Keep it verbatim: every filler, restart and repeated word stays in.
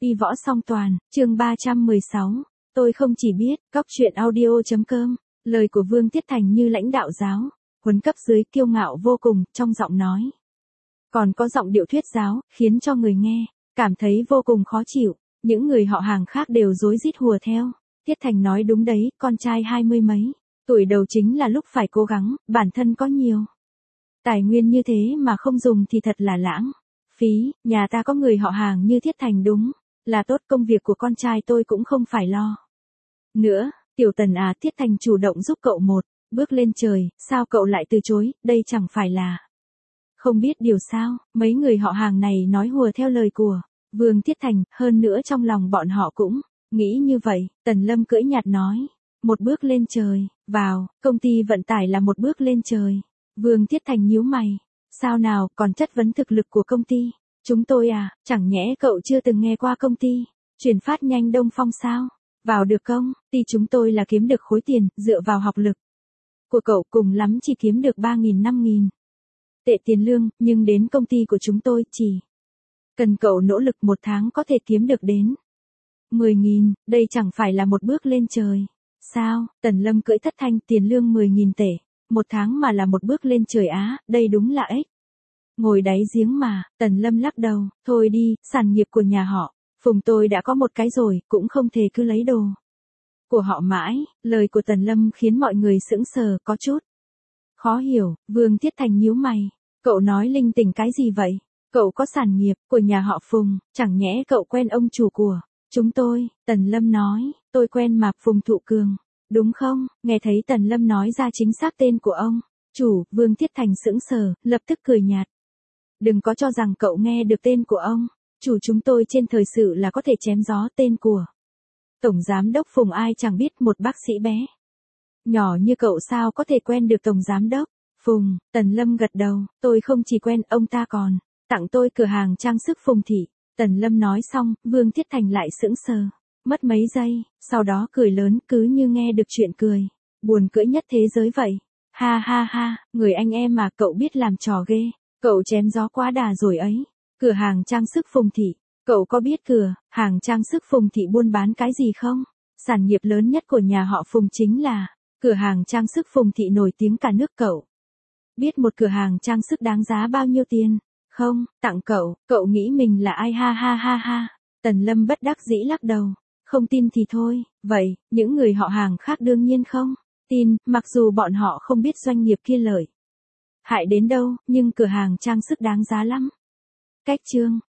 Y võ song toàn, chương ba trăm mười sáu. Tôi không chỉ biết, cóc truyện audio.com, lời của Vương Tiết Thành như lãnh đạo giáo, huấn cấp dưới kiêu ngạo vô cùng, trong giọng nói. Còn có giọng điệu thuyết giáo, khiến cho người nghe, cảm thấy vô cùng khó chịu, những người họ hàng khác đều rối rít hùa theo. Tiết Thành nói đúng đấy, con trai hai mươi mấy, tuổi đầu chính là lúc phải cố gắng, bản thân có nhiều tài nguyên như thế mà không dùng thì thật là lãng phí, nhà ta có người họ hàng như Tiết Thành đúng là tốt, công việc của con trai tôi cũng không phải lo nữa. Tiểu Tần à, Tiết Thành chủ động giúp cậu một bước lên trời, sao cậu lại từ chối, đây chẳng phải là không biết điều sao? Mấy người họ hàng này nói hùa theo lời của Vương Tiết Thành, hơn nữa trong lòng bọn họ cũng nghĩ như vậy. Tần Lâm cưỡi nhạt nói, một bước lên trời, vào công ty vận tải là một bước lên trời. Vương Tiết Thành nhíu mày, sao nào, còn chất vấn thực lực của công ty chúng tôi à, chẳng nhẽ cậu chưa từng nghe qua công ty chuyển phát nhanh Đông Phong sao? Vào được công ty chúng tôi là kiếm được khối tiền, dựa vào học lực của cậu cùng lắm chỉ kiếm được ba nghìn năm nghìn tệ tiền lương, nhưng đến công ty của chúng tôi chỉ cần cậu nỗ lực một tháng có thể kiếm được đến mười nghìn, đây chẳng phải là một bước lên trời sao? Tần Lâm cưỡi thất thanh, tiền lương mười nghìn tệ một tháng mà là một bước lên trời á, đây đúng là ếch ngồi đáy giếng mà. Tần Lâm lắc đầu, thôi đi, sản nghiệp của nhà họ Phùng tôi đã có một cái rồi, cũng không thể cứ lấy đồ của họ mãi. Lời của Tần Lâm khiến mọi người sững sờ, có chút khó hiểu. Vương Tiết Thành nhíu mày, cậu nói linh tinh cái gì vậy? Cậu có sản nghiệp của nhà họ Phùng, chẳng nhẽ cậu quen ông chủ của chúng tôi? Tần Lâm nói, tôi quen mà, Phùng Thụ Cường, đúng không? Nghe thấy Tần Lâm nói ra chính xác tên của ông chủ, Vương Tiết Thành sững sờ, lập tức cười nhạt. Đừng có cho rằng cậu nghe được tên của ông chủ chúng tôi trên thời sự là có thể chém gió. Tên của Tổng Giám đốc Phùng ai chẳng biết, một bác sĩ bé nhỏ như cậu sao có thể quen được Tổng Giám đốc Phùng? Tần Lâm gật đầu, tôi không chỉ quen, ông ta còn tặng tôi cửa hàng trang sức Phùng Thị. Tần Lâm nói xong, Vương Tiết Thành lại sững sờ, mất mấy giây, sau đó cười lớn, cứ như nghe được chuyện cười buồn cười nhất thế giới vậy. Ha ha ha, người anh em mà, cậu biết làm trò ghê, cậu chém gió quá đà rồi ấy. Cửa hàng trang sức Phùng Thị, cậu có biết cửa hàng trang sức Phùng Thị buôn bán cái gì không? Sản nghiệp lớn nhất của nhà họ Phùng chính là cửa hàng trang sức Phùng Thị, nổi tiếng cả nước. Cậu biết một cửa hàng trang sức đáng giá bao nhiêu tiền không? Tặng cậu, cậu nghĩ mình là ai? Ha ha ha ha. Tần Lâm bất đắc dĩ lắc đầu, không tin thì thôi. Vậy, những người họ hàng khác đương nhiên không tin, mặc dù bọn họ không biết doanh nghiệp kia lợi hại đến đâu, nhưng cửa hàng trang sức đáng giá lắm. Cách chương